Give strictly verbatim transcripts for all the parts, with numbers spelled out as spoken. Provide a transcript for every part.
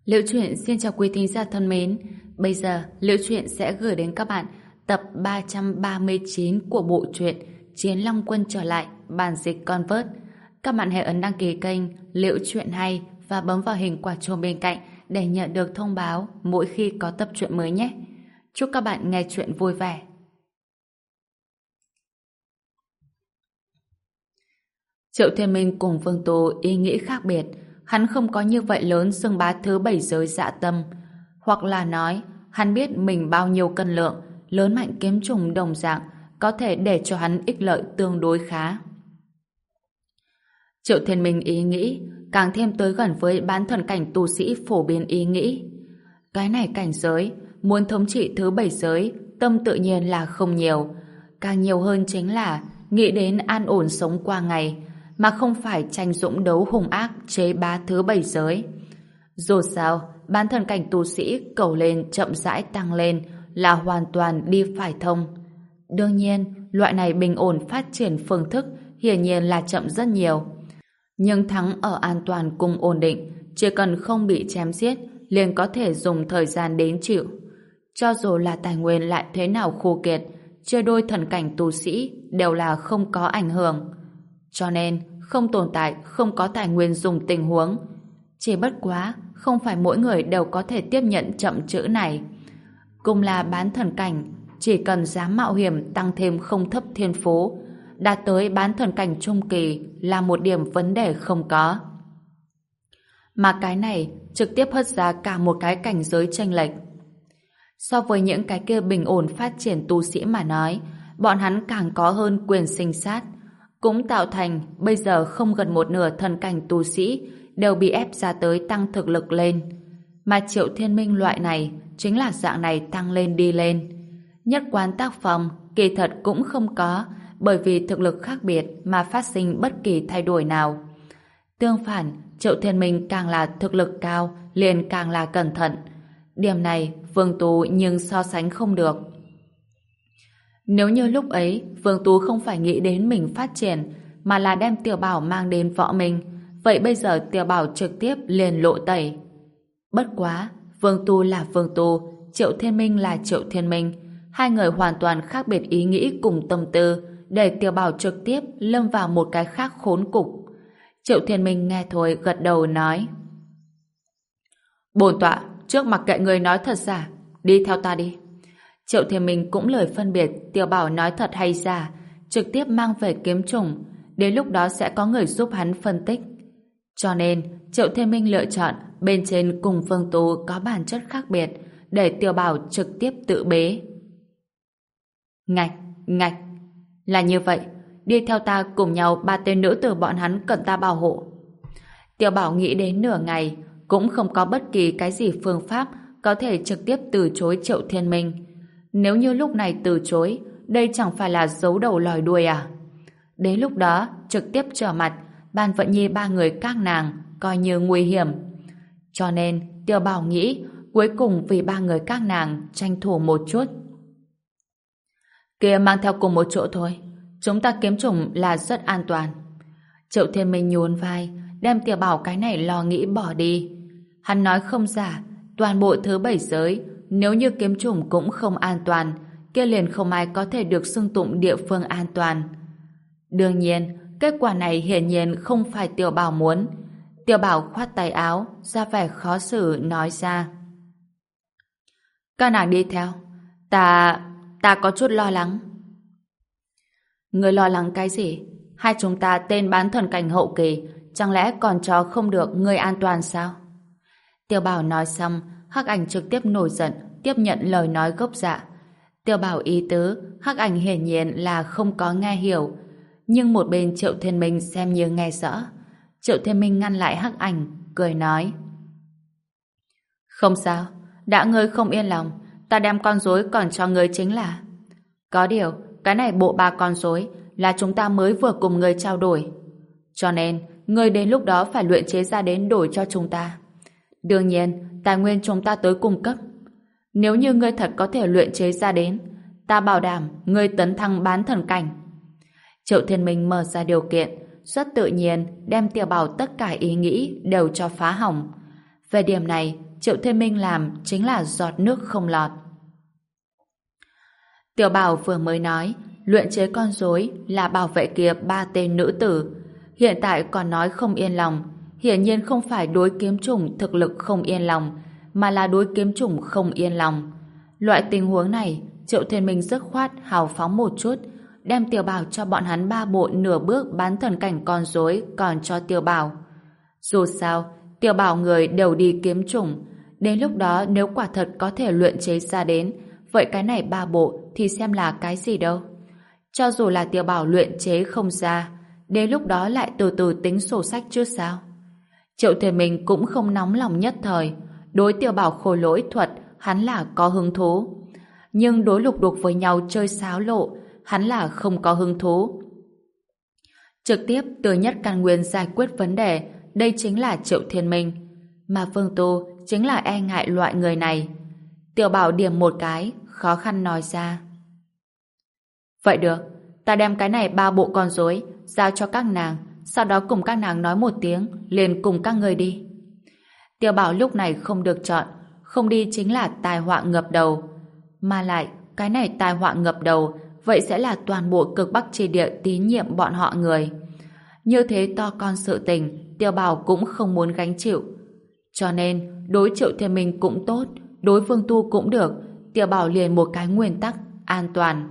Liễu Chuyện xin chào quý thính giả thân mến. Bây giờ Liễu Chuyện sẽ gửi đến các bạn tập ba trăm ba mươi chín của bộ truyện Chiến Long Quân trở lại, bản dịch Convert. Các bạn hãy ấn đăng ký kênh Liễu Chuyện hay và bấm vào hình quả chuông bên cạnh để nhận được thông báo mỗi khi có tập truyện mới nhé. Chúc các bạn nghe truyện vui vẻ. Triệu Thiên Minh cùng Vương Tú ý nghĩ khác biệt. Hắn không có như vậy lớn xưng bá thứ bảy giới dạ tâm. Hoặc là nói, hắn biết mình bao nhiêu cân lượng, lớn mạnh kiếm trùng đồng dạng, có thể để cho hắn ích lợi tương đối khá. Triệu Thiên Minh ý nghĩ, càng thêm tới gần với bán thần cảnh tu sĩ phổ biến ý nghĩ. Cái này cảnh giới, muốn thống trị thứ bảy giới, tâm tự nhiên là không nhiều. Càng nhiều hơn chính là nghĩ đến an ổn sống qua ngày, mà không phải tranh dũng đấu hung ác chế bá thứ bảy giới. Dù sao, bán thần cảnh tu sĩ cầu lên chậm rãi tăng lên là hoàn toàn đi phải thông. Đương nhiên, loại này bình ổn phát triển phương thức hiển nhiên là chậm rất nhiều. Nhưng thắng ở an toàn cùng ổn định, chỉ cần không bị chém giết, liền có thể dùng thời gian đến chịu. Cho dù là tài nguyên lại thế nào khô kiệt, chia đôi thần cảnh tu sĩ đều là không có ảnh hưởng. Cho nên, không tồn tại không có tài nguyên dùng tình huống. Chỉ bất quá, không phải mỗi người đều có thể tiếp nhận chậm chữ này. Cùng là bán thần cảnh, chỉ cần dám mạo hiểm tăng thêm không thấp thiên phú, đạt tới bán thần cảnh trung kỳ là một điểm vấn đề không có. Mà cái này trực tiếp hất ra cả một cái cảnh giới chênh lệch. So với những cái kia bình ổn phát triển tu sĩ mà nói, bọn hắn càng có hơn quyền sinh sát, cũng tạo thành bây giờ không gần một nửa thần cảnh tu sĩ đều bị ép ra tới tăng thực lực lên. Mà Triệu Thiên Minh loại này chính là dạng này tăng lên đi lên. Nhất quán tác phong kỳ thật cũng không có, bởi vì thực lực khác biệt mà phát sinh bất kỳ thay đổi nào. Tương phản, Triệu Thiên Minh càng là thực lực cao liền càng là cẩn thận. Điểm này Vương Tú nhưng so sánh không được. Nếu như lúc ấy Vương Tú không phải nghĩ đến mình phát triển mà là đem Tiểu Bảo mang đến võ mình, vậy bây giờ Tiểu Bảo trực tiếp liền lộ tẩy. Bất quá, Vương Tú là Vương Tú, Triệu Thiên Minh là Triệu Thiên Minh, hai người hoàn toàn khác biệt ý nghĩ cùng tâm tư, để Tiểu Bảo trực tiếp lâm vào một cái khác khốn cục. Triệu Thiên Minh nghe thôi gật đầu nói: Bổn tọa trước mặc kệ người nói thật giả, đi theo ta đi. Triệu Thiên Minh cũng lời phân biệt Tiểu Bảo nói thật hay giả, trực tiếp mang về kiếm trùng, đến lúc đó sẽ có người giúp hắn phân tích. Cho nên, Triệu Thiên Minh lựa chọn bên trên cùng Vương Tú có bản chất khác biệt, để Tiểu Bảo trực tiếp tự bế. Ngạch, ngạch, là như vậy, đi theo ta cùng nhau ba tên nữ tử bọn hắn cần ta bảo hộ. Tiểu Bảo nghĩ đến nửa ngày, cũng không có bất kỳ cái gì phương pháp có thể trực tiếp từ chối Triệu Thiên Minh. Nếu như lúc này từ chối, đây chẳng phải là giấu đầu lòi đuôi à? Đến lúc đó, trực tiếp trở mặt, Ban Vận Nhi ba người các nàng, coi như nguy hiểm. Cho nên, Tiểu Bảo nghĩ, cuối cùng vì ba người các nàng tranh thủ một chút. Kia mang theo cùng một chỗ thôi, chúng ta kiếm chủng là rất an toàn. Triệu Thiên Minh nhún vai, đem Tiểu Bảo cái này lo nghĩ bỏ đi. Hắn nói không giả, toàn bộ thứ bảy giới, nếu như kiếm chủng cũng không an toàn, kia liền không ai có thể được xưng tụng địa phương an toàn. Đương nhiên, kết quả này hiển nhiên không phải Tiểu Bảo muốn. Tiểu Bảo khoát tay áo, ra vẻ khó xử nói ra: Các nàng đi theo, ta... ta có chút lo lắng. Người lo lắng cái gì? Hai chúng ta tên bán thần cảnh hậu kỳ, chẳng lẽ còn cho không được người an toàn sao? Tiểu Bảo nói xong, Hắc Ảnh trực tiếp nổi giận, tiếp nhận lời nói gốc dạ. Tiểu Bảo ý tứ, Hắc Ảnh hiển nhiên là không có nghe hiểu, nhưng một bên Triệu Thiên Minh xem như nghe rõ. Triệu Thiên Minh ngăn lại Hắc Ảnh, cười nói: Không sao, đã ngươi không yên lòng, ta đem con rối còn cho ngươi chính là. Có điều, cái này bộ ba con rối là chúng ta mới vừa cùng ngươi trao đổi. Cho nên, ngươi đến lúc đó phải luyện chế ra đến đổi cho chúng ta. Đương nhiên, tài nguyên chúng ta tới cung cấp. Nếu như ngươi thật có thể luyện chế ra đến, ta bảo đảm ngươi tấn thăng bán thần cảnh. Triệu Thiên Minh mở ra điều kiện, rất tự nhiên đem Tiểu Bảo tất cả ý nghĩ đều cho phá hỏng. Về điểm này, Triệu Thiên Minh làm chính là giọt nước không lọt. Tiểu Bảo vừa mới nói, luyện chế con rối là bảo vệ kia ba tên nữ tử. Hiện tại còn nói không yên lòng, hiển nhiên không phải đối kiếm chủng thực lực không yên lòng, mà là đối kiếm chủng không yên lòng. Loại tình huống này, Triệu Thiên Minh dứt khoát hào phóng một chút, đem Tiểu Bảo cho bọn hắn ba bộ nửa bước bán thần cảnh con rối còn cho Tiểu Bảo. Dù sao, Tiểu Bảo người đều đi kiếm chủng, đến lúc đó nếu quả thật có thể luyện chế ra đến, vậy cái này ba bộ thì xem là cái gì đâu. Cho dù là Tiểu Bảo luyện chế không ra, đến lúc đó lại từ từ tính sổ sách chứ sao. Triệu Thiên Minh cũng không nóng lòng nhất thời, đối Tiểu Bảo khôi lỗi thuật hắn là có hứng thú. Nhưng đối lục đục với nhau chơi xáo lộ, hắn là không có hứng thú. Trực tiếp từ nhất căn nguyên giải quyết vấn đề, đây chính là Triệu Thiên Minh. Mà Vương Tu chính là e ngại loại người này. Tiểu Bảo điểm một cái, khó khăn nói ra. Vậy được, ta đem cái này ba bộ con rối giao cho các nàng, sau đó cùng các nàng nói một tiếng, liền cùng các người đi. Tiểu Bảo lúc này không được chọn, không đi chính là tai họa ngập đầu. Mà lại, cái này tai họa ngập đầu, vậy sẽ là toàn bộ cực Bắc chi địa tín nhiệm bọn họ người. Như thế to con sự tình, Tiểu Bảo cũng không muốn gánh chịu. Cho nên, đối Triệu Thiên Minh cũng tốt, đối Vương Tu cũng được, Tiểu Bảo liền một cái nguyên tắc, an toàn.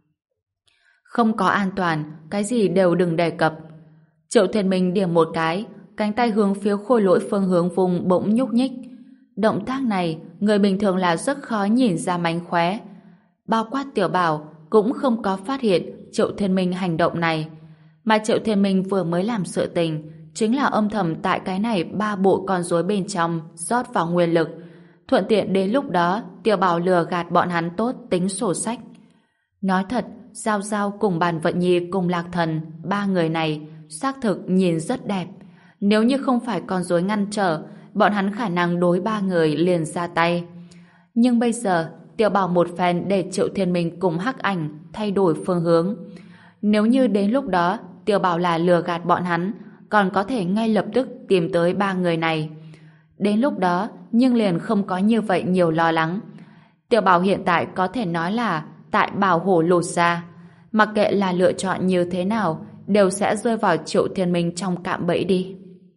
Không có an toàn, cái gì đều đừng đề cập. Triệu Thiên Minh điểm một cái, cánh tay hướng phía khôi lỗi phương hướng vùng bỗng nhúc nhích. Động tác này, người bình thường là rất khó nhìn ra mánh khóe. Bao quát Tiểu Bảo cũng không có phát hiện Triệu Thiên Minh hành động này. Mà Triệu Thiên Minh vừa mới làm sự tình, chính là âm thầm tại cái này ba bộ con rối bên trong rót vào nguyên lực. Thuận tiện đến lúc đó, Tiểu Bảo lừa gạt bọn hắn tốt tính sổ sách. Nói thật, Giao Giao cùng Bàn Vận Nhi cùng Lạc Thần, ba người này xác thực nhìn rất đẹp. Nếu như không phải con rối ngăn trở, bọn hắn khả năng đối ba người liền ra tay. Nhưng bây giờ, Tiểu Bảo một phen để Triệu Thiên Minh cùng Hắc Ảnh thay đổi phương hướng. Nếu như đến lúc đó, Tiểu Bảo là lừa gạt bọn hắn, còn có thể ngay lập tức tìm tới ba người này. Đến lúc đó, nhưng liền không có như vậy nhiều lo lắng. Tiểu Bảo hiện tại có thể nói là tại bảo hổ lột ra. Mặc kệ là lựa chọn như thế nào, đều sẽ rơi vào Triệu Thiên Minh trong cạm bẫy đi.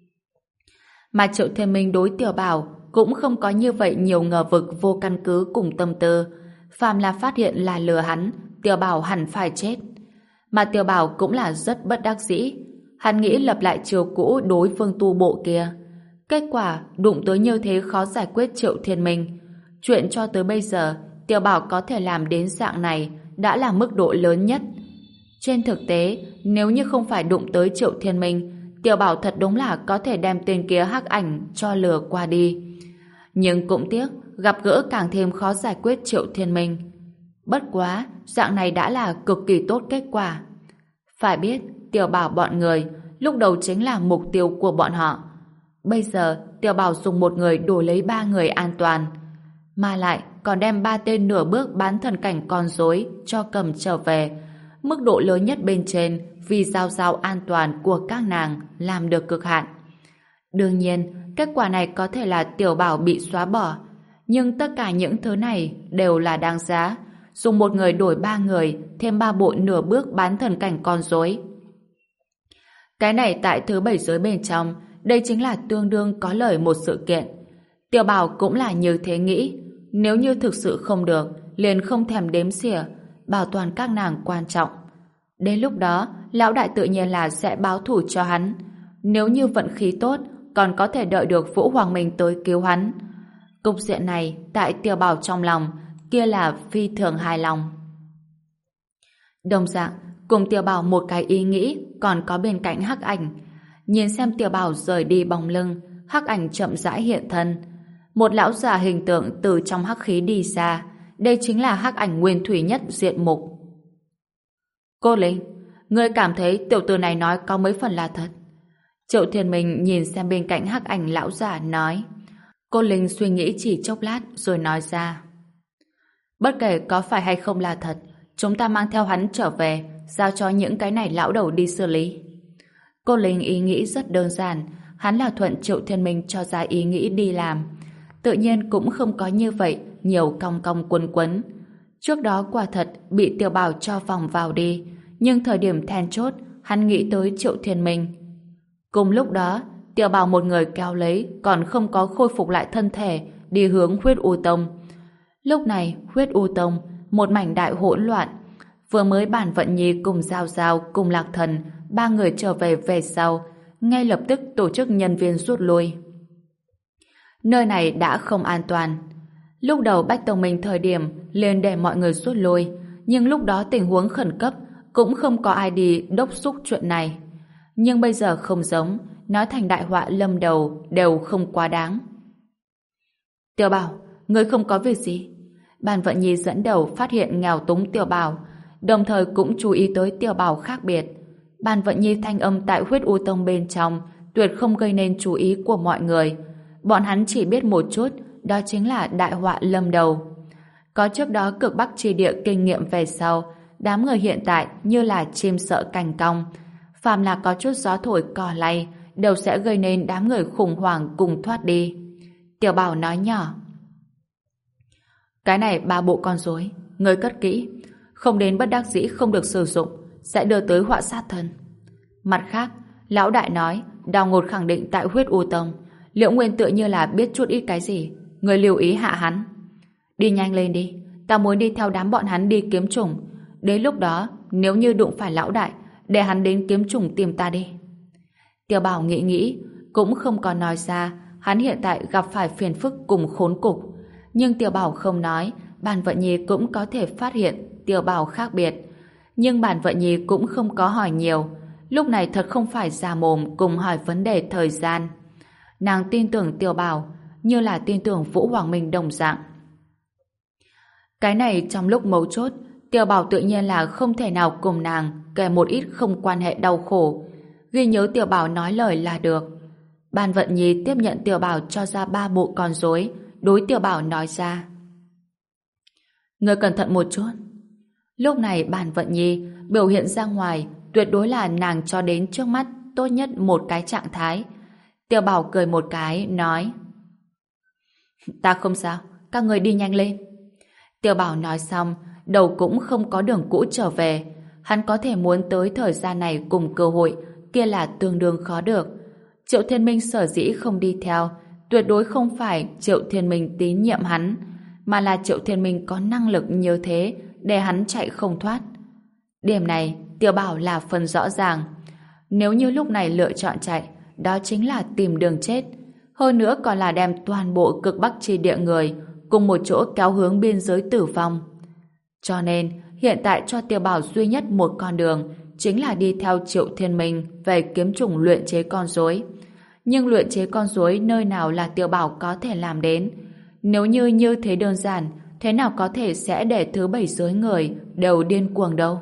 Mà Triệu Thiên Minh đối Tiểu Bảo cũng không có như vậy nhiều ngờ vực vô căn cứ cùng tâm tư. Phàm là phát hiện là lừa hắn, Tiểu Bảo hẳn phải chết. Mà Tiểu Bảo cũng là rất bất đắc dĩ. Hắn nghĩ lập lại chiều cũ đối phương tu bộ kia. Kết quả đụng tới như thế khó giải quyết Triệu Thiên Minh. Chuyện cho tới bây giờ, Tiểu Bảo có thể làm đến dạng này đã là mức độ lớn nhất. Trên thực tế, nếu như không phải đụng tới Triệu Thiên Minh, Tiểu Bảo thật đúng là có thể đem tên kia Hắc Ảnh cho lừa qua đi. Nhưng cũng tiếc, gặp gỡ càng thêm khó giải quyết Triệu Thiên Minh. Bất quá, dạng này đã là cực kỳ tốt kết quả. Phải biết, Tiểu Bảo bọn người lúc đầu chính là mục tiêu của bọn họ. Bây giờ, Tiểu Bảo dùng một người đổi lấy ba người an toàn. Mà lại, còn đem ba tên nửa bước bán thần cảnh con rối cho cầm trở về. Mức độ lớn nhất bên trên vì Giao Giao an toàn của các nàng làm được cực hạn. Đương nhiên, kết quả này có thể là Tiểu Bảo bị xóa bỏ. Nhưng tất cả những thứ này đều là đáng giá. Dùng một người đổi ba người, thêm ba bộ nửa bước bán thần cảnh con rối. Cái này tại thứ bảy giới bên trong, đây chính là tương đương có lời một sự kiện. Tiểu Bảo cũng là như thế nghĩ. Nếu như thực sự không được, liền không thèm đếm xỉa, bảo toàn các nàng quan trọng. Đến lúc đó, lão đại tự nhiên là sẽ báo thủ cho hắn. Nếu như vận khí tốt, còn có thể đợi được Vũ Hoàng Minh tới cứu hắn. Cục diện này, tại Tiểu Bảo trong lòng, kia là phi thường hài lòng. Đồng dạng, cùng Tiểu Bảo một cái ý nghĩ, còn có bên cạnh Hắc Ảnh. Nhìn xem Tiểu Bảo rời đi bóng lưng, Hắc Ảnh chậm rãi hiện thân. Một lão già hình tượng từ trong hắc khí đi ra. Đây chính là Hắc Ảnh nguyên thủy nhất diện mục. Cô Linh, ngươi cảm thấy tiểu tử này nói có mấy phần là thật? Triệu Thiên Minh nhìn xem bên cạnh Hắc Ảnh lão già nói. Cô Linh suy nghĩ chỉ chốc lát rồi nói ra. Bất kể có phải hay không là thật, chúng ta mang theo hắn trở về, giao cho những cái này lão đầu đi xử lý. Cô Linh ý nghĩ rất đơn giản, hắn là thuận Triệu Thiên Minh cho ra ý nghĩ đi làm. Tự nhiên cũng không có như vậy, nhiều cong cong quấn quấn. Trước đó quả thật bị Tiểu Bảo cho vòng vào đi, nhưng thời điểm then chốt, hắn nghĩ tới Triệu Thiên Minh. Cùng lúc đó, Tiểu Bảo một người kéo lấy, còn không có khôi phục lại thân thể, đi hướng Huyết U Tông. Lúc này, Huyết U Tông, một mảnh đại hỗn loạn. Vừa mới Bản Vận Nhi cùng Giao Giao cùng Lạc Thần, ba người trở về về sau, ngay lập tức tổ chức nhân viên rút lui. Nơi này đã không an toàn. Lúc đầu Bách Tông Minh thời điểm liền để mọi người rút lui, nhưng lúc đó tình huống khẩn cấp, cũng không có ai đi đốc thúc chuyện này. Nhưng bây giờ không giống, nói thành đại họa lâm đầu đều không quá đáng. Tiểu Bảo, ngươi không có việc gì? Bàn Vận Nhi dẫn đầu phát hiện nghèo túng Tiểu Bảo, đồng thời cũng chú ý tới Tiểu Bảo khác biệt. Bàn Vận Nhi thanh âm tại Huyết U Tông bên trong tuyệt không gây nên chú ý của mọi người. Bọn hắn chỉ biết một chút, đó chính là đại họa lâm đầu. Có trước đó cực Bắc chi địa kinh nghiệm về sau, đám người hiện tại như là chim sợ cành cong. Phàm là có chút gió thổi cỏ lay, đều sẽ gây nên đám người khủng hoảng cùng thoát đi. Tiểu Bảo nói nhỏ. Cái này ba bộ con rối, ngươi cất kỹ, không đến bất đắc dĩ không được sử dụng, sẽ đưa tới họa sát thân. Mặt khác, lão đại nói, Đào Ngột khẳng định tại Huyết U Tông, Liễu Nguyên tựa như là biết chút ít cái gì, ngươi lưu ý hạ hắn. Đi nhanh lên đi, ta muốn đi theo đám bọn hắn đi kiếm chủng. Đến lúc đó, nếu như đụng phải lão đại, để hắn đến kiếm chủng tìm ta đi. Tiểu Bảo nghĩ nghĩ, cũng không còn nói ra, hắn hiện tại gặp phải phiền phức cùng khốn cục. Nhưng Tiểu Bảo không nói, Bàn Vận Nhi cũng có thể phát hiện Tiểu Bảo khác biệt. Nhưng Bàn Vận Nhi cũng không có hỏi nhiều. Lúc này thật không phải già mồm cùng hỏi vấn đề thời gian. Nàng tin tưởng Tiểu Bảo như là tin tưởng Vũ Hoàng Minh đồng dạng. Cái này trong lúc mấu chốt, Tiểu Bảo tự nhiên là không thể nào cùng nàng kể một ít không quan hệ đau khổ. Ghi nhớ Tiểu Bảo nói lời là được. Bàn Vận Nhi tiếp nhận Tiểu Bảo cho ra ba bộ con rối, đối Tiểu Bảo nói ra. Ngươi cẩn thận một chút. Lúc này Bàn Vận Nhi biểu hiện ra ngoài tuyệt đối là nàng cho đến trước mắt tốt nhất một cái trạng thái. Tiểu Bảo cười một cái, nói. Ta không sao, các người đi nhanh lên. Tiểu Bảo nói xong, đầu cũng không có đường cũ trở về. Hắn có thể muốn tới thời gian này cùng cơ hội, kia là tương đương khó được. Triệu Thiên Minh sở dĩ không đi theo, tuyệt đối không phải Triệu Thiên Minh tín nhiệm hắn, mà là Triệu Thiên Minh có năng lực như thế để hắn chạy không thoát. Điểm này, Tiểu Bảo là phần rõ ràng. Nếu như lúc này lựa chọn chạy, đó chính là tìm đường chết. Hơn nữa còn là đem toàn bộ cực Bắc chi địa người cùng một chỗ kéo hướng biên giới tử vong. Cho nên, hiện tại cho Tiểu Bảo duy nhất một con đường, chính là đi theo Triệu Thiên Minh về kiếm chủng luyện chế con rối. Nhưng luyện chế con rối nơi nào là Tiểu Bảo có thể làm đến? Nếu như như thế đơn giản, thế nào có thể sẽ để thứ bảy giới người đều điên cuồng đâu?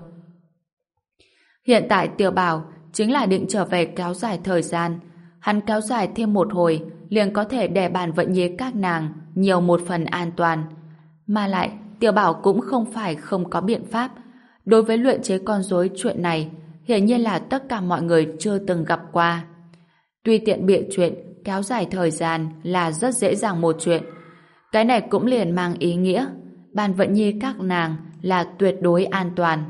Hiện tại Tiểu Bảo chính là định trở về kéo dài thời gian. Hắn kéo dài thêm một hồi, liền có thể để Bàn Vận Nhi các nàng nhiều một phần an toàn. Mà lại, Tiểu Bảo cũng không phải không có biện pháp. Đối với luyện chế con rối chuyện này, hiển nhiên là tất cả mọi người chưa từng gặp qua. Tuy tiện bịa chuyện, kéo dài thời gian là rất dễ dàng một chuyện. Cái này cũng liền mang ý nghĩa Bàn Vận Nhi các nàng là tuyệt đối an toàn.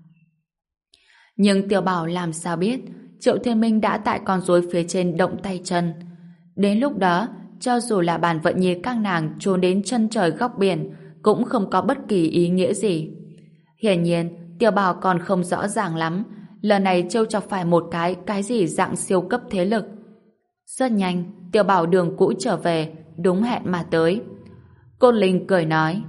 Nhưng Tiểu Bảo làm sao biết Triệu Thiên Minh đã tại con rối phía trên động tay chân. Đến lúc đó, cho dù là Bàn Vận Nhi các nàng trốn đến chân trời góc biển, cũng không có bất kỳ ý nghĩa gì. Hiển nhiên, Tiểu Bảo còn không rõ ràng lắm, lần này trêu chọc phải một cái cái gì dạng siêu cấp thế lực. Rất nhanh, Tiểu Bảo đường cũ trở về, đúng hẹn mà tới. Côn Linh cười nói.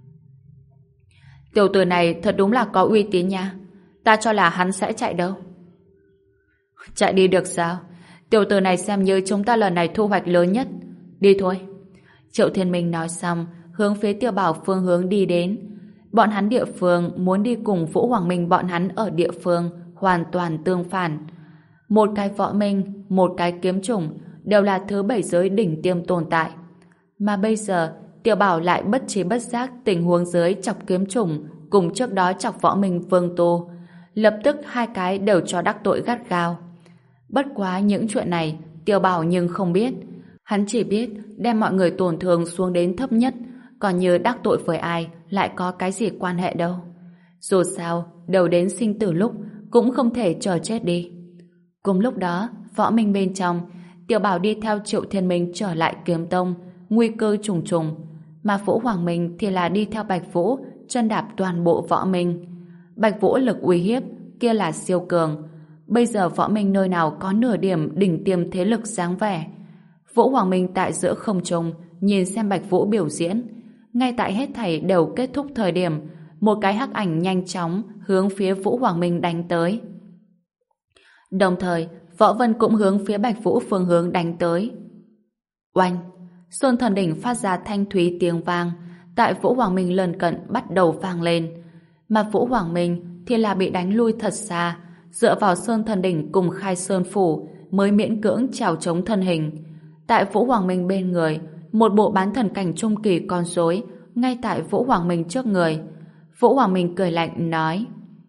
Tiểu tử này thật đúng là có uy tín nha. Ta cho là hắn sẽ chạy đâu. Chạy đi được sao? Tiểu tử này xem như chúng ta lần này thu hoạch lớn nhất. Đi thôi. Triệu Thiên Minh nói xong, hướng phía Tiểu Bảo phương hướng đi đến. Bọn hắn địa phương muốn đi cùng Vũ Hoàng Minh bọn hắn ở địa phương hoàn toàn tương phản. Một cái võ minh, một cái kiếm chủng đều là thứ bảy giới đỉnh tiêm tồn tại. Mà bây giờ, Tiểu Bảo lại bất trí bất giác tình huống dưới chọc kiếm chủng cùng trước đó chọc võ minh Vương Tô. Lập tức hai cái đều cho đắc tội gắt gao. Bất quá những chuyện này, Tiểu Bảo nhưng không biết. Hắn chỉ biết đem mọi người tổn thương xuống đến thấp nhất, còn như đắc tội với ai lại có cái gì quan hệ đâu. Dù sao, đầu đến sinh tử lúc cũng không thể chờ chết đi. Cùng lúc đó, Võ Minh bên trong, Tiểu Bảo đi theo Triệu Thiên Minh trở lại Kiếm Tông, nguy cơ trùng trùng. Mà Vũ Hoàng Minh thì là đi theo Bạch Vũ, chân đạp toàn bộ Võ Minh. Bạch Vũ lực uy hiếp, kia là siêu cường. Bây giờ Võ Minh nơi nào có nửa điểm đỉnh tiêm thế lực dáng vẻ. Vũ Hoàng Minh tại giữa không trung, nhìn xem Bạch Vũ biểu diễn. Ngay tại hết thảy đều kết thúc thời điểm, một cái hắc ảnh nhanh chóng hướng phía Vũ Hoàng Minh đánh tới. Đồng thời, Võ Vân cũng hướng phía Bạch Vũ phương hướng đánh tới. Oanh! Sơn Thần Đỉnh phát ra thanh thúy tiếng vang, tại Vũ Hoàng Minh lần cận bắt đầu vang lên. Mà Vũ Hoàng Minh thì là bị đánh lui thật xa, dựa vào Sơn Thần Đỉnh cùng Khai Sơn Phủ mới miễn cưỡng trèo chống thân hình. Tại Vũ Hoàng Minh bên người, một bộ bán thần cảnh trung kỳ con rối ngay tại Vũ Hoàng Minh trước người. Vũ Hoàng Minh cười lạnh nói: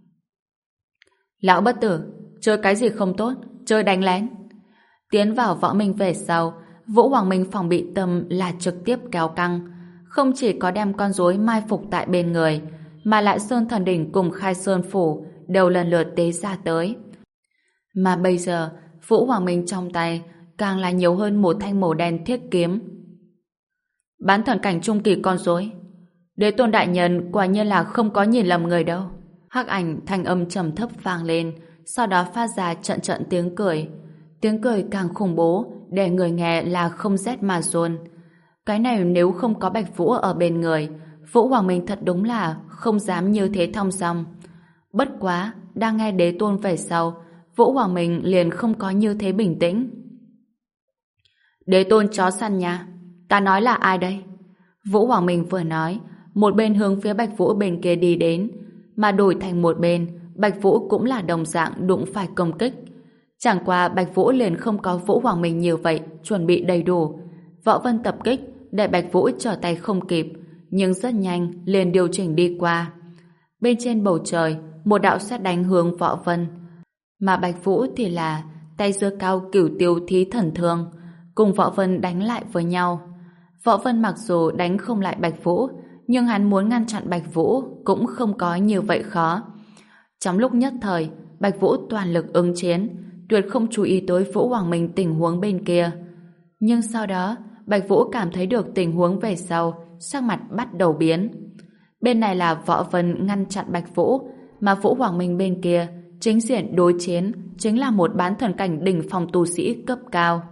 Lão bất tử, chơi cái gì không tốt, chơi đánh lén. Tiến vào Võ Minh về sau, Vũ Hoàng Minh phòng bị tâm là trực tiếp kéo căng, không chỉ có đem con rối mai phục tại bên người, mà lại Sơn Thần Đỉnh cùng Khai Sơn Phủ đều lần lượt tế ra tới. Mà bây giờ, Vũ Hoàng Minh trong tay càng là nhiều hơn một thanh màu đen thiết kiếm. Bán thần cảnh trung kỳ con rối, Đế Tôn đại nhân quả nhiên là không có nhìn lầm người đâu. Hắc ảnh thanh âm trầm thấp vang lên, sau đó phát ra trận trận tiếng cười. Tiếng cười càng khủng bố, để người nghe là không rét mà run. Cái này nếu không có Bạch Vũ ở bên người, Vũ Hoàng Minh thật đúng là không dám như thế thong dong. Bất quá, đang nghe Đế Tôn về sau, Vũ Hoàng Minh liền không có như thế bình tĩnh. Đế Tôn chó săn nha, ta nói là ai đây? Vũ Hoàng Minh vừa nói, một bên hướng phía Bạch Vũ bên kia đi đến, mà đổi thành một bên, Bạch Vũ cũng là đồng dạng đụng phải công kích. Chẳng qua Bạch Vũ liền không có Vũ Hoàng Minh nhiều vậy, chuẩn bị đầy đủ. Võ Vân tập kích, để Bạch Vũ trở tay không kịp, nhưng rất nhanh liền điều chỉnh đi qua. Bên trên bầu trời, một đạo sét đánh hướng Võ Vân, mà Bạch Vũ thì là tay giơ cao Cửu Tiêu Thí Thần Thương, cùng Võ Vân đánh lại với nhau. Võ Vân mặc dù đánh không lại Bạch Vũ, nhưng hắn muốn ngăn chặn Bạch Vũ cũng không có như vậy khó. Trong lúc nhất thời, Bạch Vũ toàn lực ứng chiến, tuyệt không chú ý tới Vũ Hoàng Minh tình huống bên kia. Nhưng sau đó, Bạch Vũ cảm thấy được tình huống về sau, sắc mặt bắt đầu biến. Bên này là Võ Vân ngăn chặn Bạch Vũ, mà Vũ Hoàng Minh bên kia, chính diện đối chiến chính là một bán thần cảnh đỉnh phong tu sĩ cấp cao.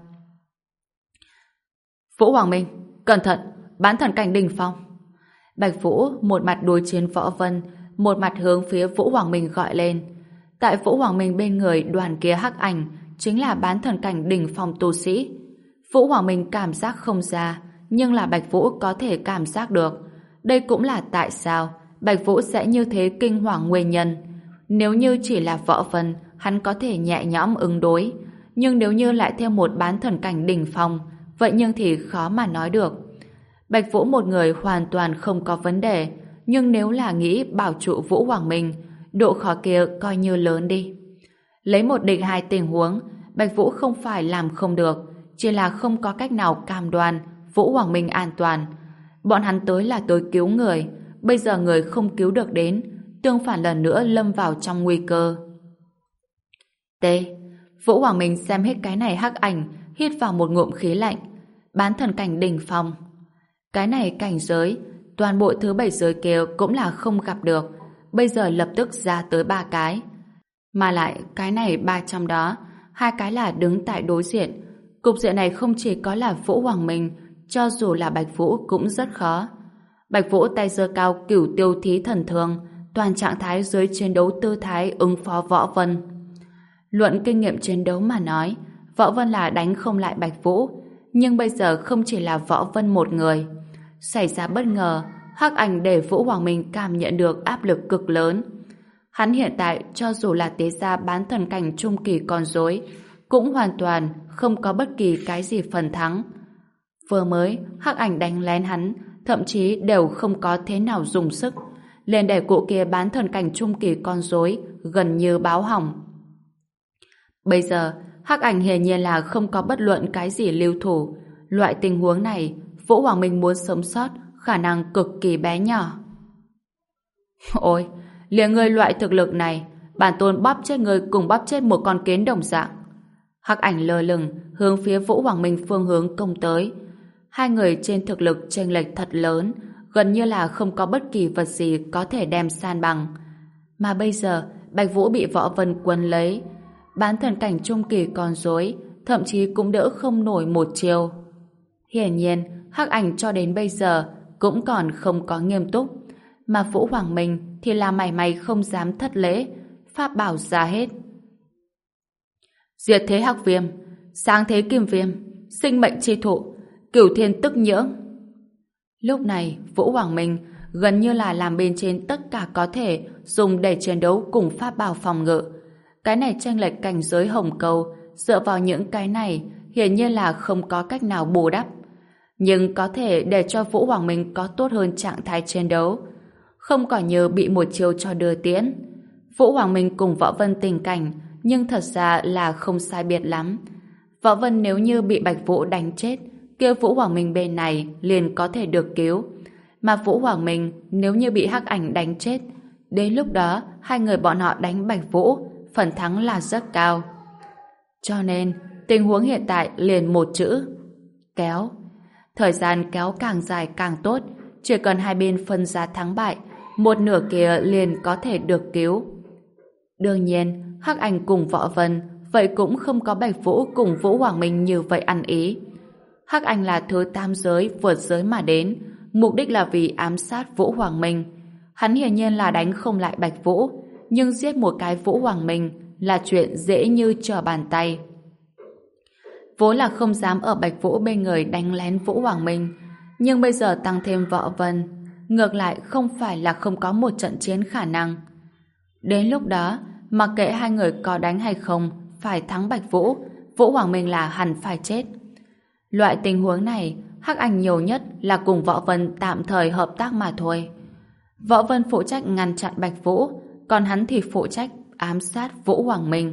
Vũ Hoàng Minh, cẩn thận, bán thần cảnh đỉnh phong. Bạch Vũ một mặt đối chiến Võ Vân, một mặt hướng phía Vũ Hoàng Minh gọi lên. Tại Vũ Hoàng Minh bên người đoàn kia hắc ảnh chính là bán thần cảnh đỉnh phong tu sĩ. Vũ Hoàng Minh cảm giác không ra, nhưng là Bạch Vũ có thể cảm giác được. Đây cũng là tại sao Bạch Vũ sẽ như thế kinh hoàng nguyên nhân. Nếu như chỉ là Võ Vân, hắn có thể nhẹ nhõm ứng đối, nhưng nếu như lại thêm một bán thần cảnh đỉnh phong, vậy nhưng thì khó mà nói được. Bạch Vũ một người hoàn toàn không có vấn đề, nhưng nếu là nghĩ bảo trụ Vũ Hoàng Minh, độ khó kia coi như lớn đi. Lấy một địch hai tình huống, Bạch Vũ không phải làm không được, chỉ là không có cách nào cam đoan Vũ Hoàng Minh an toàn. Bọn hắn tới là tới cứu người, bây giờ người không cứu được đến, tương phản lần nữa lâm vào trong nguy cơ. T. Vũ Hoàng Minh xem hết cái này hắc ảnh, hít vào một ngụm khí lạnh. Bán thần cảnh đỉnh phong. Cái này cảnh giới, toàn bộ thứ bảy giới kia cũng là không gặp được, bây giờ lập tức ra tới ba cái. Mà lại cái này ba trong đó, hai cái là đứng tại đối diện. Cục diện này không chỉ có là Vũ Hoàng Minh, cho dù là Bạch Vũ cũng rất khó. Bạch Vũ tay giơ cao Cửu Tiêu Thí Thần Thương, toàn trạng thái dưới chiến đấu tư thái ứng phó Võ Vân. Luận kinh nghiệm chiến đấu mà nói, Võ Vân là đánh không lại Bạch Vũ, nhưng bây giờ không chỉ là Võ Vân một người. Xảy ra bất ngờ, hắc ảnh để Vũ Hoàng Minh cảm nhận được áp lực cực lớn. Hắn hiện tại cho dù là tế gia bán thần cảnh trung kỳ con rối, cũng hoàn toàn không có bất kỳ cái gì phần thắng. Vừa mới, hắc ảnh đánh lén hắn, thậm chí đều không có thế nào dùng sức, liền để cụ kia bán thần cảnh trung kỳ con rối gần như báo hỏng. Bây giờ, Hắc Ảnh hiển nhiên là không có bất luận cái gì lưu thủ. Loại tình huống này, Vũ Hoàng Minh muốn sống sót khả năng cực kỳ bé nhỏ. Ôi, liền ngươi loại thực lực này, bản tôn bóp chết ngươi cùng bóp chết một con kiến đồng dạng. Hắc Ảnh lơ lửng hướng phía Vũ Hoàng Minh phương hướng công tới. Hai người trên thực lực chênh lệch thật lớn, gần như là không có bất kỳ vật gì có thể đem san bằng. Mà bây giờ, Bạch Vũ bị Võ Vân quấn lấy, bán thần cảnh trung kỳ còn dối, thậm chí cũng đỡ không nổi một chiều. Hiển nhiên, Hắc Ảnh cho đến bây giờ cũng còn không có nghiêm túc, mà Vũ Hoàng Minh thì là mảy may không dám thất lễ, pháp bảo ra hết. Diệt thế Hắc Viêm, sáng thế Kim Viêm, sinh mệnh chi thụ, cửu thiên tức nhưỡng. Lúc này, Vũ Hoàng Minh gần như là làm bên trên tất cả có thể dùng để chiến đấu cùng pháp bảo phòng ngự. Cái này chênh lệch cảnh giới hồng cầu, dựa vào những cái này hiển nhiên là không có cách nào bù đắp. Nhưng có thể để cho Vũ Hoàng Minh có tốt hơn trạng thái chiến đấu. Không còn như bị một chiêu cho đưa tiễn. Vũ Hoàng Minh cùng Võ Vân tình cảnh, nhưng thật ra là không sai biệt lắm. Võ Vân nếu như bị Bạch Vũ đánh chết, kia Vũ Hoàng Minh bên này liền có thể được cứu. Mà Vũ Hoàng Minh nếu như bị Hắc Ảnh đánh chết, đến lúc đó hai người bọn họ đánh Bạch Vũ, phần thắng là rất cao. Cho nên, tình huống hiện tại liền một chữ: kéo. Thời gian kéo càng dài càng tốt, chỉ cần hai bên phân ra thắng bại, một nửa kia liền có thể được cứu. Đương nhiên, Hắc Ảnh cùng Võ Vân vậy cũng không có Bạch Vũ cùng Vũ Hoàng Minh như vậy ăn ý. Hắc Ảnh là thứ tam giới vượt giới mà đến, mục đích là vì ám sát Vũ Hoàng Minh. Hắn hiển nhiên là đánh không lại Bạch Vũ, nhưng giết một cái Vũ Hoàng Minh là chuyện dễ như trở bàn tay. Vốn là không dám ở Bạch Vũ bên người đánh lén Vũ Hoàng Minh, nhưng bây giờ tăng thêm Võ Vân, ngược lại không phải là không có một trận chiến khả năng. Đến lúc đó, mặc kệ hai người có đánh hay không, phải thắng Bạch Vũ, Vũ Hoàng Minh là hẳn phải chết. Loại tình huống này, Hắc Ảnh nhiều nhất là cùng Võ Vân tạm thời hợp tác mà thôi. Võ Vân phụ trách ngăn chặn Bạch Vũ, còn hắn thì phụ trách ám sát Vũ Hoàng Minh.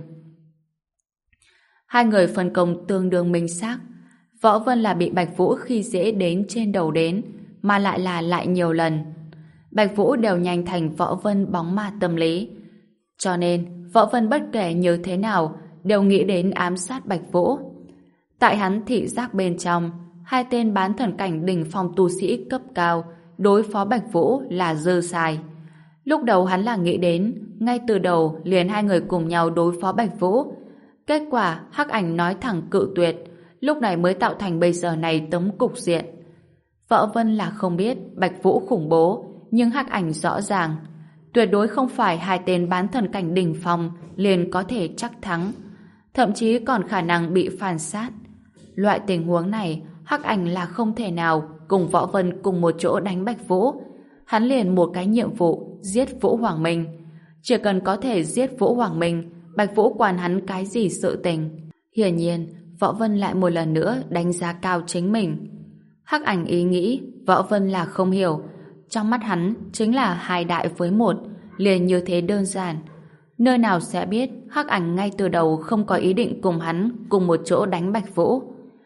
Hai người phân công tương đương minh xác. Võ Vân là bị Bạch Vũ khi dễ đến trên đầu đến, mà lại là lại nhiều lần. Bạch Vũ đều nhanh thành Võ Vân bóng ma tâm lý. Cho nên, Võ Vân bất kể như thế nào, đều nghĩ đến ám sát Bạch Vũ. Tại hắn thị giác bên trong, hai tên bán thần cảnh đỉnh phong tu sĩ cấp cao đối phó Bạch Vũ là dư xài. Lúc đầu hắn là nghĩ đến, ngay từ đầu liền hai người cùng nhau đối phó Bạch Vũ. Kết quả Hắc Ảnh nói thẳng cự tuyệt, lúc này mới tạo thành bây giờ này tấm cục diện. Võ Vân là không biết Bạch Vũ khủng bố, nhưng Hắc Ảnh rõ ràng, tuyệt đối không phải hai tên bán thần cảnh đỉnh phong liền có thể chắc thắng, thậm chí còn khả năng bị phản sát. Loại tình huống này, Hắc Ảnh là không thể nào cùng Võ Vân cùng một chỗ đánh Bạch Vũ. Hắn liền một cái nhiệm vụ, giết Vũ Hoàng Minh. Chỉ cần có thể giết Vũ Hoàng Minh, Bạch Vũ quản hắn cái gì sự tình. Hiển nhiên, Võ Vân lại một lần nữa đánh giá cao chính mình. Hắc Ảnh ý nghĩ, Võ Vân là không hiểu. Trong mắt hắn chính là hai đại với một, liền như thế đơn giản. Nơi nào sẽ biết Hắc Ảnh ngay từ đầu không có ý định cùng hắn cùng một chỗ đánh Bạch Vũ.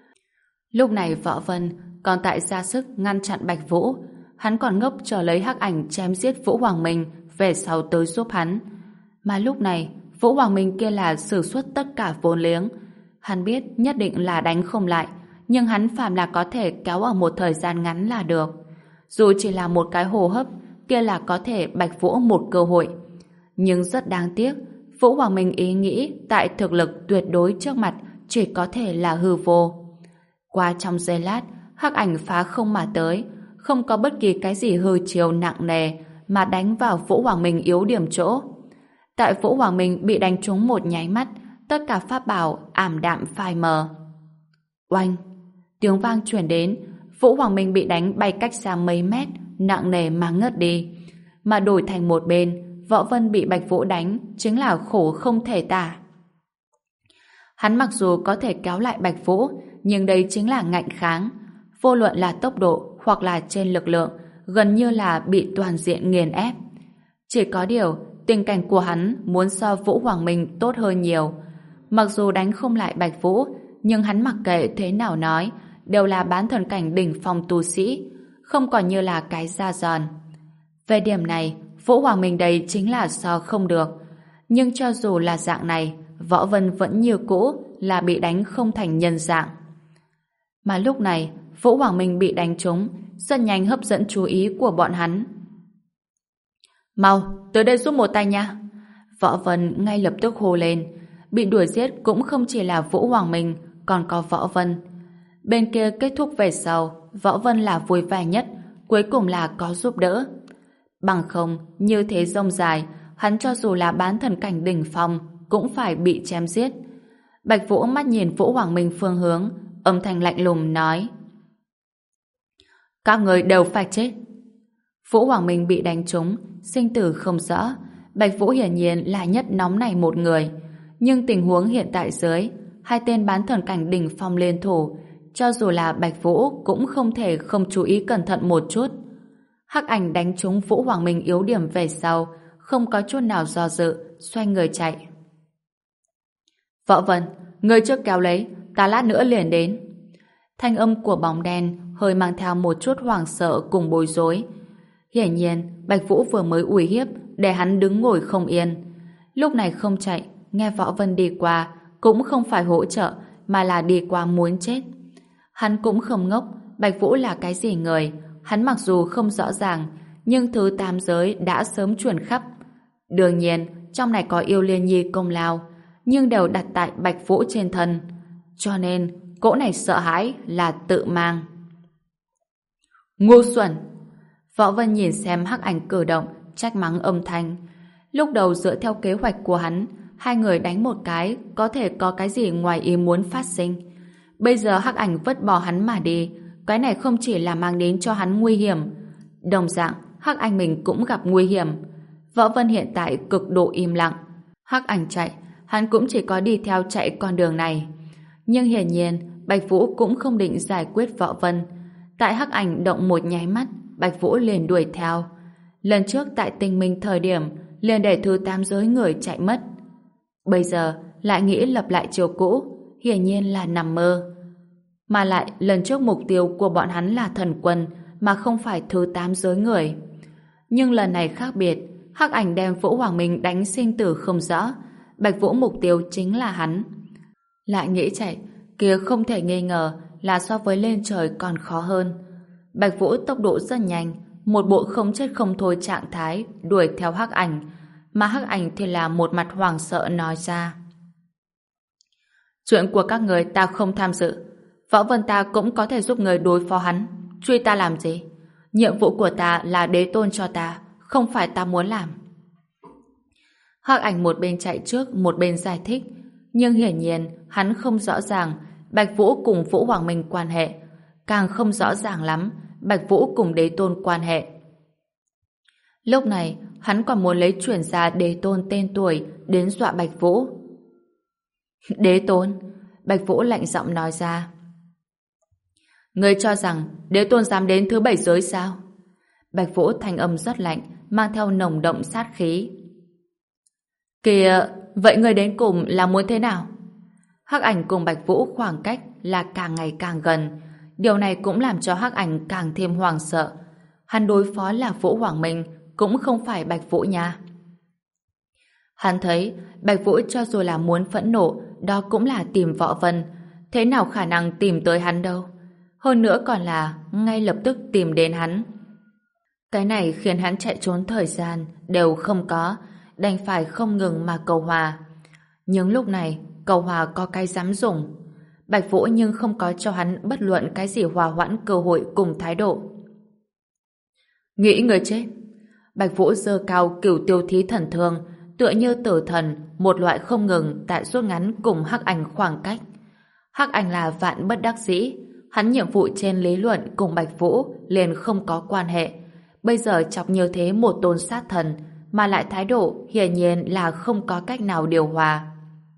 Lúc này Võ Vân còn tại ra sức ngăn chặn Bạch Vũ, hắn còn ngốc chờ lấy Hắc Ảnh chém giết Vũ Hoàng Minh về sau tới giúp hắn. Mà lúc này Vũ Hoàng Minh kia là sử xuất tất cả vốn liếng. Hắn biết nhất định là đánh không lại, nhưng hắn phàm là có thể kéo ở một thời gian ngắn là được. Dù chỉ là một cái hô hấp, kia là có thể Bạch Vũ một cơ hội. Nhưng rất đáng tiếc, Vũ Hoàng Minh ý nghĩ tại thực lực tuyệt đối trước mặt chỉ có thể là hư vô. Qua trong giây lát, Hắc Ảnh phá không mà tới, không có bất kỳ cái gì hư chiều nặng nề mà đánh vào Vũ Hoàng Minh yếu điểm chỗ. Tại Vũ Hoàng Minh bị đánh trúng một nháy mắt, tất cả pháp bảo ảm đạm phai mờ. Oanh! Tiếng vang truyền đến, Vũ Hoàng Minh bị đánh bay cách xa mấy mét, nặng nề mà ngất đi. Mà đổi thành một bên, Võ Vân bị Bạch Vũ đánh chính là khổ không thể tả. Hắn mặc dù có thể kéo lại Bạch Vũ, nhưng đây chính là ngạnh kháng. Vô luận là tốc độ hoặc là trên lực lượng, gần như là bị toàn diện nghiền ép. Chỉ có điều, tình cảnh của hắn muốn so Vũ Hoàng Minh tốt hơn nhiều. Mặc dù đánh không lại Bạch Vũ, nhưng hắn mặc kệ thế nào nói, đều là bán thần cảnh đỉnh phong tu sĩ, không còn như là cái da giòn. Về điểm này, Vũ Hoàng Minh đây chính là so không được. Nhưng cho dù là dạng này, Võ Vân vẫn như cũ là bị đánh không thành nhân dạng. Mà lúc này, Vũ Hoàng Minh bị đánh trúng, rất nhanh hấp dẫn chú ý của bọn hắn. Mau, tới đây giúp một tay nha. Võ Vân ngay lập tức hô lên. Bị đuổi giết cũng không chỉ là Vũ Hoàng Minh, còn có Võ Vân. Bên kia kết thúc về sau, Võ Vân là vui vẻ nhất, cuối cùng là có giúp đỡ. Bằng không, như thế rông dài, hắn cho dù là bán thần cảnh đỉnh phong cũng phải bị chém giết. Bạch Vũ mắt nhìn Vũ Hoàng Minh phương hướng, âm thanh lạnh lùng nói: các người đều phải chết. Vũ Hoàng Minh bị đánh trúng, sinh tử không rõ. Bạch Vũ hiển nhiên là nhất nóng này một người, nhưng tình huống hiện tại dưới, hai tên bán thần cảnh đỉnh phong liên thủ, cho dù là Bạch Vũ cũng không thể không chú ý cẩn thận một chút. Hắc Ảnh đánh trúng Vũ Hoàng Minh yếu điểm về sau, không có chút nào do dự, xoay người chạy. Võ Vân, người trước kéo lấy, ta lát nữa liền đến. Thanh âm của bóng đen hơi mang theo một chút hoảng sợ cùng bối rối. Hiển nhiên, Bạch Vũ vừa mới uy hiếp để hắn đứng ngồi không yên. Lúc này không chạy, nghe Võ Vân đi qua, cũng không phải hỗ trợ, mà là đi qua muốn chết. Hắn cũng không ngốc, Bạch Vũ là cái gì người, hắn mặc dù không rõ ràng, nhưng thứ tam giới đã sớm truyền khắp. Đương nhiên, trong này có yêu Liên Nhi công lao, nhưng đều đặt tại Bạch Vũ trên thân. Cho nên, cỗ này sợ hãi là tự mang. Ngu xuẩn! Võ Vân nhìn xem Hắc Ảnh cử động, trách mắng âm thanh. Lúc đầu dựa theo kế hoạch của hắn, hai người đánh một cái, có thể có cái gì ngoài ý muốn phát sinh. Bây giờ Hắc Ảnh vứt bỏ hắn mà đi, cái này không chỉ là mang đến cho hắn nguy hiểm. Đồng dạng, Hắc Ảnh mình cũng gặp nguy hiểm. Võ Vân hiện tại cực độ im lặng. Hắc Ảnh chạy, hắn cũng chỉ có đi theo chạy con đường này. Nhưng hiển nhiên, Bạch Vũ cũng không định giải quyết Võ Vân. Tại Hắc Ảnh động một nháy mắt, Bạch Vũ liền đuổi theo. Lần trước tại Tinh Minh thời điểm, liền để thứ tam giới người chạy mất. Bây giờ, lại nghĩ lập lại chiều cũ, hiển nhiên là nằm mơ. Mà lại, lần trước mục tiêu của bọn hắn là thần quân, mà không phải thứ tám giới người. Nhưng lần này khác biệt, Hắc Ảnh đem Vũ Hoàng Minh đánh sinh tử không rõ. Bạch Vũ mục tiêu chính là hắn. Lại nghĩ chạy, kia không thể nghi ngờ là so với lên trời còn khó hơn. Bạch Vũ tốc độ rất nhanh, một bộ không chết không thôi trạng thái đuổi theo Hắc Ảnh, mà Hắc Ảnh thì là một mặt hoảng sợ nói ra: chuyện của các người ta không tham dự, Võ Vân ta cũng có thể giúp người đối phó hắn, truy ta làm gì? Nhiệm vụ của ta là đế tôn cho ta, không phải ta muốn làm. Hắc Ảnh một bên chạy trước, một bên giải thích, nhưng hiển nhiên hắn không rõ ràng Bạch Vũ cùng Vũ Hoàng Minh quan hệ, càng không rõ ràng lắm Bạch Vũ cùng đế tôn quan hệ. Lúc này, hắn còn muốn lấy chuyển ra đế tôn tên tuổi đến dọa Bạch Vũ. Đế tôn? Bạch Vũ lạnh giọng nói ra. Ngươi cho rằng đế tôn dám đến thứ bảy giới sao? Bạch Vũ thanh âm rất lạnh, mang theo nồng đậm sát khí. Kìa, vậy ngươi đến cùng là muốn thế nào? Hắc Ảnh cùng Bạch Vũ khoảng cách là càng ngày càng gần. Điều này cũng làm cho Hắc Ảnh càng thêm hoảng sợ. Hắn đối phó là Vũ Hoàng Minh, cũng không phải Bạch Vũ nha. Hắn thấy Bạch Vũ cho dù là muốn phẫn nộ, đó cũng là tìm Võ Vân. Thế nào khả năng tìm tới hắn đâu? Hơn nữa còn là ngay lập tức tìm đến hắn. Cái này khiến hắn chạy trốn thời gian đều không có, đành phải không ngừng mà cầu hòa. Nhưng lúc này, cầu hòa có cái dám dùng. Bạch Vũ nhưng không có cho hắn bất luận cái gì hòa hoãn cơ hội cùng thái độ. Nghĩ người chết. Bạch Vũ giơ cao cửu tiêu thí thần thương, tựa như tử thần, một loại không ngừng tại rút ngắn cùng Hắc Ảnh khoảng cách. Hắc Ảnh là vạn bất đắc dĩ, hắn nhiệm vụ trên lý luận cùng Bạch Vũ liền không có quan hệ. Bây giờ chọc như thế một tôn sát thần, mà lại thái độ hiển nhiên là không có cách nào điều hòa.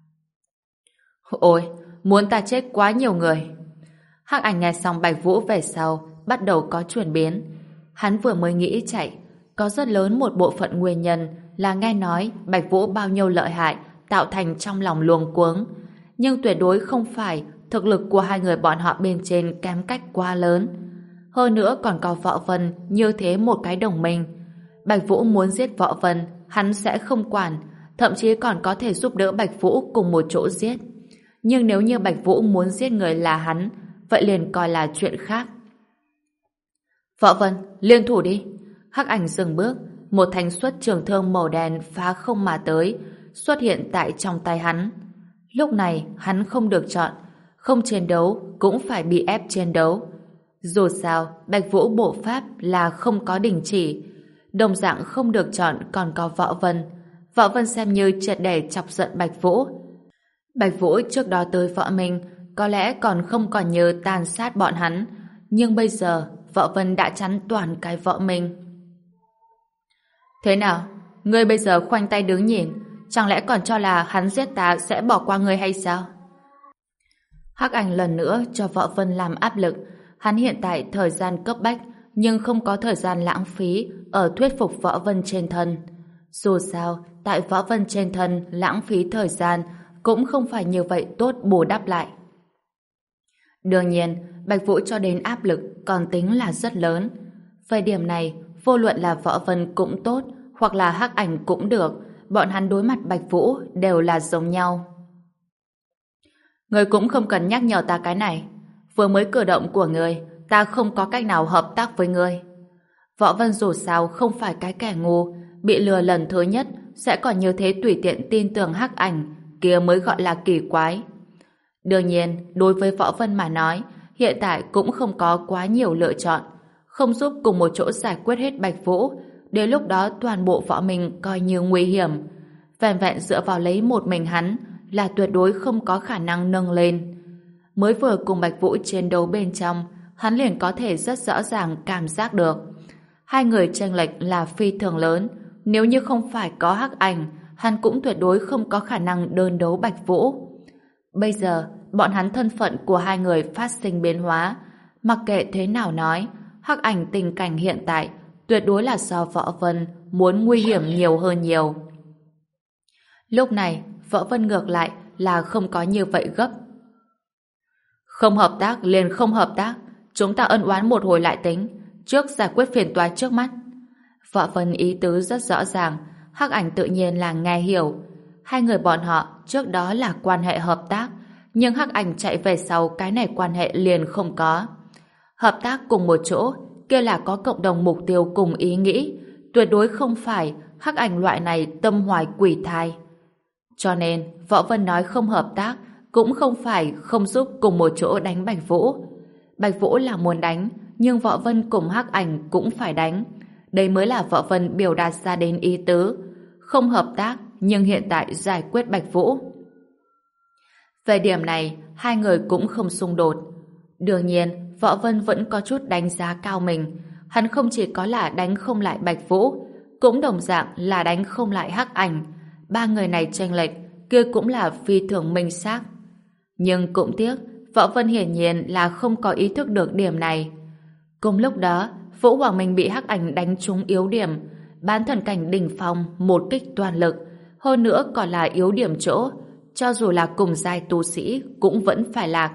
Ôi, muốn ta chết quá nhiều người. Hắc Ảnh nghe xong Bạch Vũ về sau, bắt đầu có chuyển biến. Hắn vừa mới nghĩ chạy, có rất lớn một bộ phận nguyên nhân là nghe nói Bạch Vũ bao nhiêu lợi hại, tạo thành trong lòng luống cuống. nhưng tuyệt đối không phải thực lực của hai người bọn họ bên trên kém cách quá lớn. Hơn nữa còn có Võ Vân như thế một cái đồng minh. Bạch Vũ muốn giết Võ Vân, hắn sẽ không quản, thậm chí còn có thể giúp đỡ Bạch Vũ cùng một chỗ giết. Nhưng nếu như Bạch Vũ muốn giết người là hắn, vậy liền coi là chuyện khác. Võ Vân, liên thủ đi. Hắc Ảnh dừng bước, một thanh xuất trường thương màu đen phá không mà tới, xuất hiện tại trong tay hắn. Lúc này hắn không được chọn, không chiến đấu cũng phải bị ép chiến đấu. Dù sao, Bạch Vũ bộ pháp là không có đình chỉ, đồng dạng không được chọn còn có Võ Vân. Võ Vân xem như triệt để chọc giận Bạch Vũ. Bạch Vũ trước đó tới Võ Minh có lẽ còn không còn nhớ tàn sát bọn hắn, nhưng bây giờ Võ Vân đã chắn toàn cái Võ Minh. Thế nào? Ngươi bây giờ khoanh tay đứng nhìn, chẳng lẽ còn cho là hắn giết ta sẽ bỏ qua ngươi hay sao? Hắc Ảnh lần nữa cho Võ Vân làm áp lực. Hắn hiện tại thời gian cấp bách, nhưng không có thời gian lãng phí ở thuyết phục Võ Vân trên thân. Dù sao, tại Võ Vân trên thân lãng phí thời gian cũng không phải như vậy tốt bù đắp lại. Đương nhiên, Bạch Vũ cho đến áp lực còn tính là rất lớn. Về điểm này, vô luận là Võ Vân cũng tốt, hoặc là Hắc Ảnh cũng được, bọn hắn đối mặt Bạch Vũ đều là giống nhau. Ngươi cũng không cần nhắc nhở ta cái này. Vừa mới cử động của ngươi, ta không có cách nào hợp tác với ngươi. Võ Vân dù sao không phải cái kẻ ngu, bị lừa lần thứ nhất sẽ còn như thế tùy tiện tin tưởng Hắc Ảnh, kia mới gọi là kỳ quái. Đương nhiên, đối với Võ Vân mà nói, hiện tại cũng không có quá nhiều lựa chọn, không giúp cùng một chỗ giải quyết hết Bạch Vũ, đến lúc đó toàn bộ Võ Minh coi như nguy hiểm. Vẹn vẹn dựa vào lấy một mình hắn là tuyệt đối không có khả năng nâng lên. Mới vừa cùng Bạch Vũ chiến đấu bên trong, hắn liền có thể rất rõ ràng cảm giác được. Hai người chênh lệch là phi thường lớn, nếu như không phải có Hắc Ảnh, hắn cũng tuyệt đối không có khả năng đơn đấu Bạch Vũ. Bây giờ, bọn hắn thân phận của hai người phát sinh biến hóa, mặc kệ thế nào nói, Hắc Ảnh tình cảnh hiện tại tuyệt đối là do Võ Vân muốn nguy hiểm nhiều hơn nhiều. Lúc này, Võ Vân ngược lại là không có như vậy gấp. Không hợp tác liền không hợp tác, chúng ta ân oán một hồi lại tính, trước giải quyết phiền toái trước mắt. Võ Vân ý tứ rất rõ ràng, Hắc Ảnh tự nhiên là nghe hiểu. Hai người bọn họ trước đó là quan hệ hợp tác, nhưng Hắc Ảnh chạy về sau cái này quan hệ liền không có. Hợp tác cùng một chỗ, kia là có cộng đồng mục tiêu cùng ý nghĩ, tuyệt đối không phải Hắc Ảnh loại này tâm hoài quỷ thai. Cho nên, Võ Vân nói không hợp tác, cũng không phải không giúp cùng một chỗ đánh Bạch Vũ. Bạch Vũ là muốn đánh, nhưng Võ Vân cùng Hắc Ảnh cũng phải đánh. Đây mới là Võ Vân biểu đạt ra đến ý tứ. Không hợp tác, nhưng hiện tại giải quyết Bạch Vũ. Về điểm này, hai người cũng không xung đột. Đương nhiên, Võ Vân vẫn có chút đánh giá cao mình. Hắn không chỉ có là đánh không lại Bạch Vũ, cũng đồng dạng là đánh không lại Hắc Ảnh. Ba người này chênh lệch, kia cũng là phi thường minh xác. Nhưng cũng tiếc, Võ Vân hiển nhiên là không có ý thức được điểm này. Cùng lúc đó, Vũ Hoàng Minh bị Hắc Ảnh đánh trúng yếu điểm, bán thần cảnh đỉnh phong một kích toàn lực, hơn nữa còn là yếu điểm chỗ, cho dù là cùng giai tu sĩ cũng vẫn phải lạc.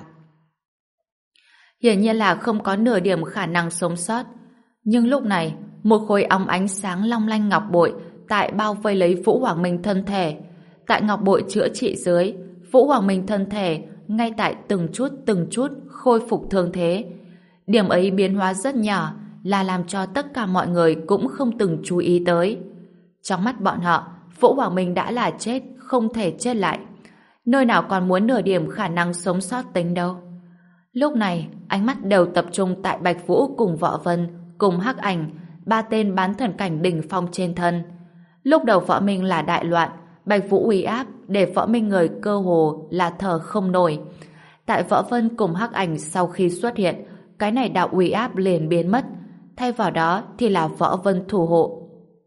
Hiển nhiên là không có nửa điểm khả năng sống sót. Nhưng lúc này, một khối óng ánh sáng long lanh ngọc bội tại bao vây lấy Vũ Hoàng Minh thân thể. Tại ngọc bội chữa trị dưới, Vũ Hoàng Minh thân thể ngay tại từng chút từng chút khôi phục thương thế. Điểm ấy biến hóa rất nhỏ, là làm cho tất cả mọi người cũng không từng chú ý tới. Trong mắt bọn họ, Vũ Hoàng Minh đã là chết, không thể chết lại. Nơi nào còn muốn nửa điểm khả năng sống sót tính đâu. Lúc này, ánh mắt đều tập trung tại Bạch Vũ cùng Võ Vân, cùng Hắc Ảnh, ba tên bán thần cảnh đỉnh phong trên thân. Lúc đầu Võ Minh là đại loạn, Bạch Vũ uy áp để Võ Minh người cơ hồ là thở không nổi. Tại Võ Vân cùng Hắc Ảnh sau khi xuất hiện, cái này đạo uy áp liền biến mất, thay vào đó thì là Võ Vân thủ hộ.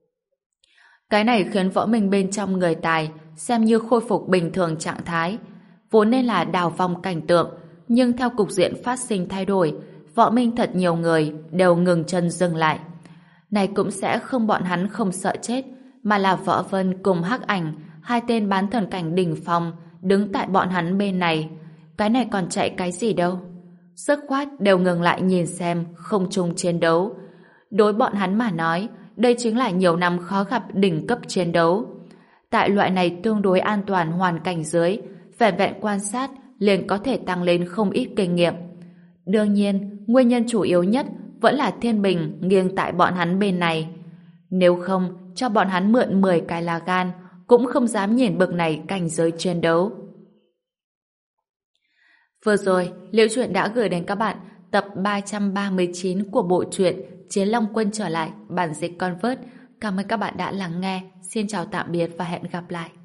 Cái này khiến Võ Minh bên trong người tài xem như khôi phục bình thường trạng thái, vốn nên là đào vong cảnh tượng, nhưng theo cục diện phát sinh thay đổi, Võ Minh thật nhiều người đều ngừng chân dừng lại. Này cũng sẽ không bọn hắn không sợ chết, mà là Võ Vân cùng Hắc Ảnh, hai tên bán thần cảnh đỉnh phong, đứng tại bọn hắn bên này. Cái này còn chạy cái gì đâu. Dứt khoát đều ngừng lại nhìn xem không trung chiến đấu. Đối bọn hắn mà nói, đây chính là nhiều năm khó gặp đỉnh cấp chiến đấu. Tại loại này tương đối an toàn hoàn cảnh dưới, vẻn vẹn quan sát liền có thể tăng lên không ít kinh nghiệm. Đương nhiên, nguyên nhân chủ yếu nhất vẫn là thiên bình nghiêng tại bọn hắn bên này. Nếu không, cho bọn hắn mượn mười cái là gan, cũng không dám nhìn bực này cảnh giới chiến đấu. Vừa rồi, Liễu Chuyện đã gửi đến các bạn tập ba trăm ba mươi chín của bộ truyện Chiến Long Quân trở lại, bản dịch Convert. Cảm ơn các bạn đã lắng nghe. Xin chào tạm biệt và hẹn gặp lại.